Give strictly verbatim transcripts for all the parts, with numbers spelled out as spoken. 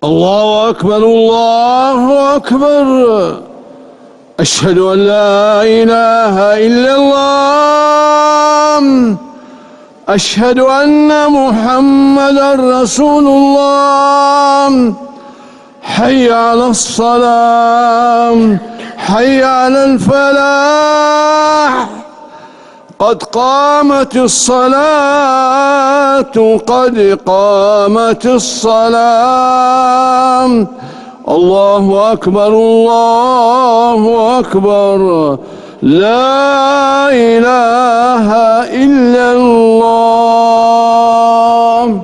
الله أكبر الله أكبر. أشهد أن لا إله إلا الله. أشهد أن محمدًا رسول الله. حي على الصلاة، حي على الفلاح، قد قامت الصلاة، قد قامت الصلاة. الله أكبر الله أكبر. لا إله إلا الله.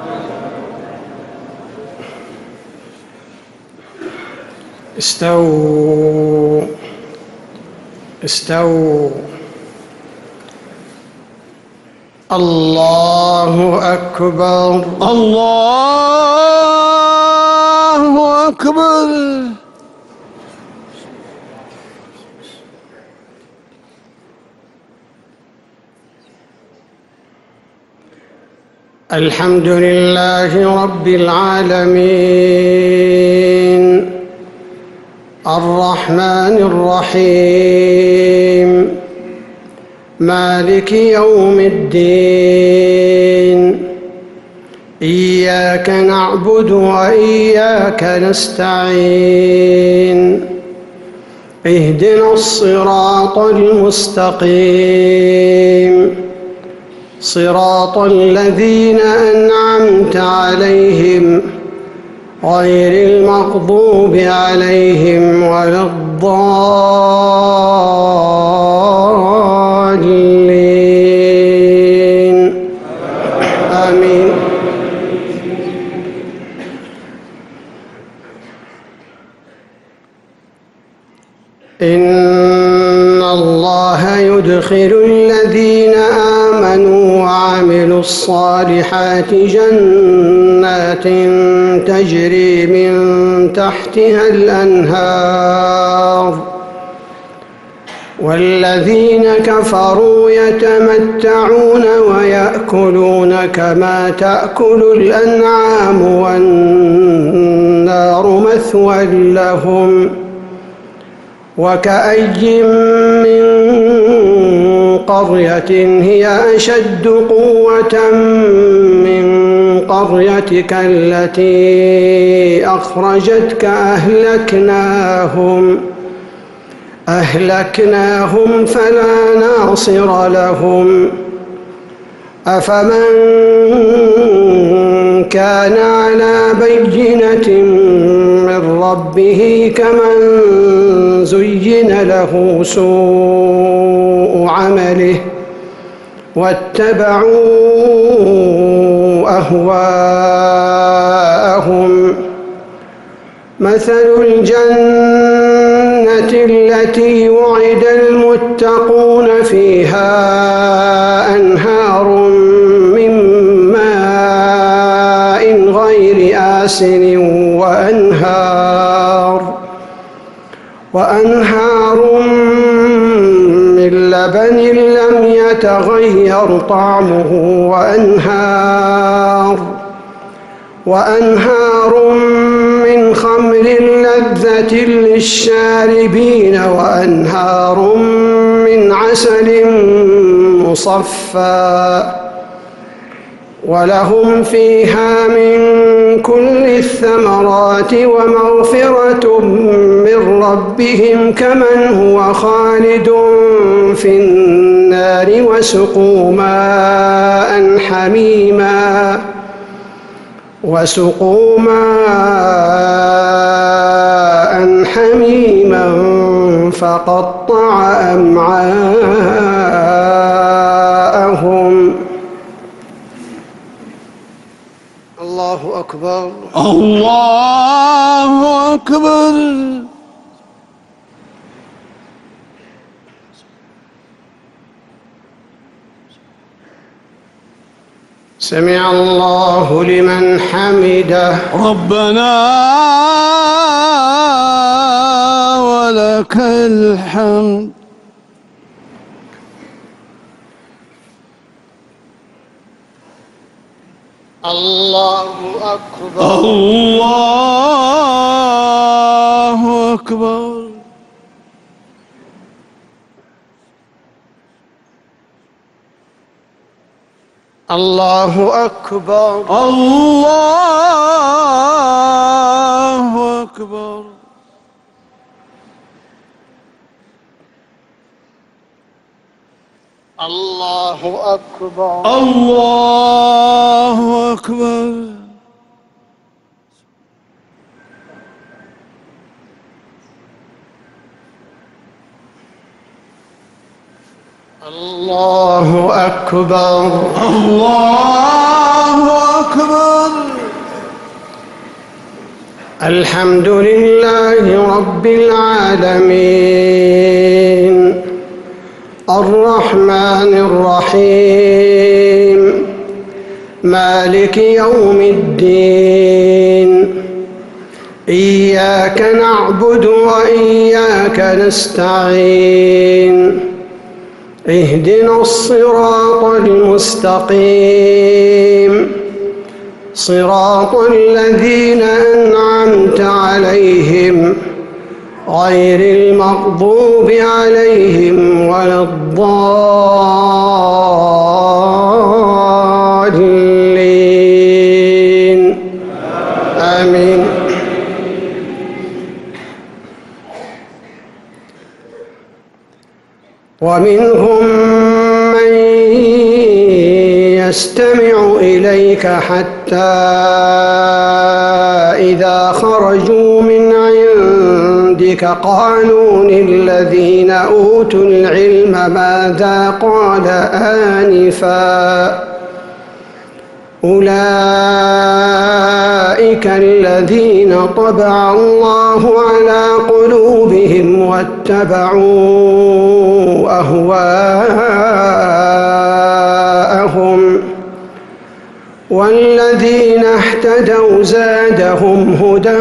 استووا استووا. الله أكبر الله أكبر. الحمد لله رب العالمين، الرحمن الرحيم، مالك يوم الدين. إياك نعبد وإياك نستعين. اهدنا الصراط المستقيم، صراط الذين أنعمت عليهم غير المغضوب عليهم ولا الضالين. آمين. إن الله يدخل الذين آمنوا وعملوا الصالحات جنات تجري من تحتها الأنهار، والذين كفروا يتمتعون ويأكلون كما تأكل الأنعام والنار مثوى لهم. وكأي من قرية هي أشد قوة من قريتك التي أخرجتك أهلكناهم أهلكناهم فلا ناصر لهم. أفمن كان على بينة من ربه كمن زين له سوء عمله واتبعوا أهواءهم. مثل الجنة التي وعد المتقون فيها أنهار من ماء غير آسن وأنهار وأنهار من لبن لم يتغير طعمه وأنهار وأنهار من خمر لذة للشاربين وأنهار من عسل مصفى ولهم فيها من كل الثمرات ومغفرة من ربهم كمن هو خالد في النار وسقوا ماء حميما وسقوا ماء حميما فقطع أمعاءهم. الله أكبر الله أكبر. سمع الله لمن حمده. ربنا ولك الحمد. الله أكبر. الله أكبر. الله أكبر. الله أكبر. الله أكبر. الله أكبر. الله أكبر. الله أكبر. الحمد لله رب العالمين الرحمن الرحيم مالك يوم الدين إياك نعبد وإياك نستعين اهدنا الصراط المستقيم صراط الذين أنعمت عليهم غير المغضوب عليهم ولا الضالين آمين. ومنهم من يستمع إليك حتى إذا خرجوا من عندك قالوا للذين أوتوا العلم ماذا قال آنفا أولئك الذين طبع الله على قلوبهم واتبعوا أهواءهم والذين اهتدوا زادهم هدى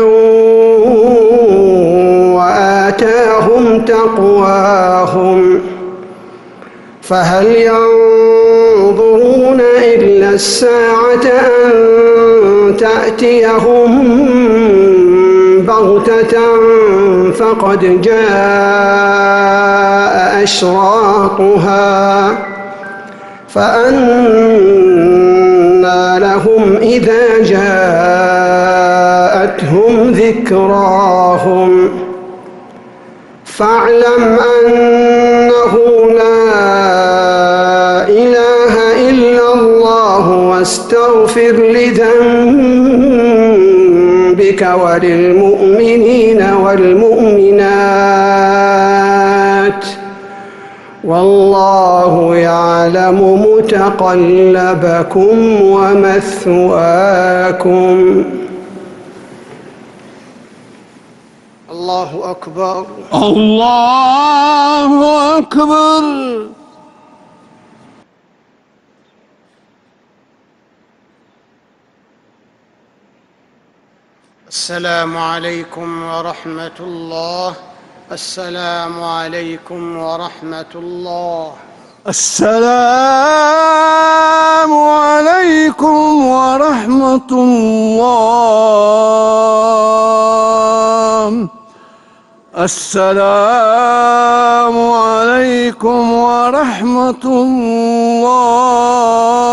وآتاهم تقواهم فهل ينظرون إلا الساعة أن تأتيهم بغتة فقد جاء أشراطها فأنى لهم إذا جاءتهم ذكراهم فاعلم أنه لا إله إلا الله واستغفر لذنبك وللمؤمنين والمؤمنات والله يعلم متقلبكم ومثواكم. الله أكبر. الله أكبر. السلام عليكم ورحمة الله. السلام عليكم ورحمة الله. السلام عليكم ورحمة الله. السلام عليكم ورحمة الله.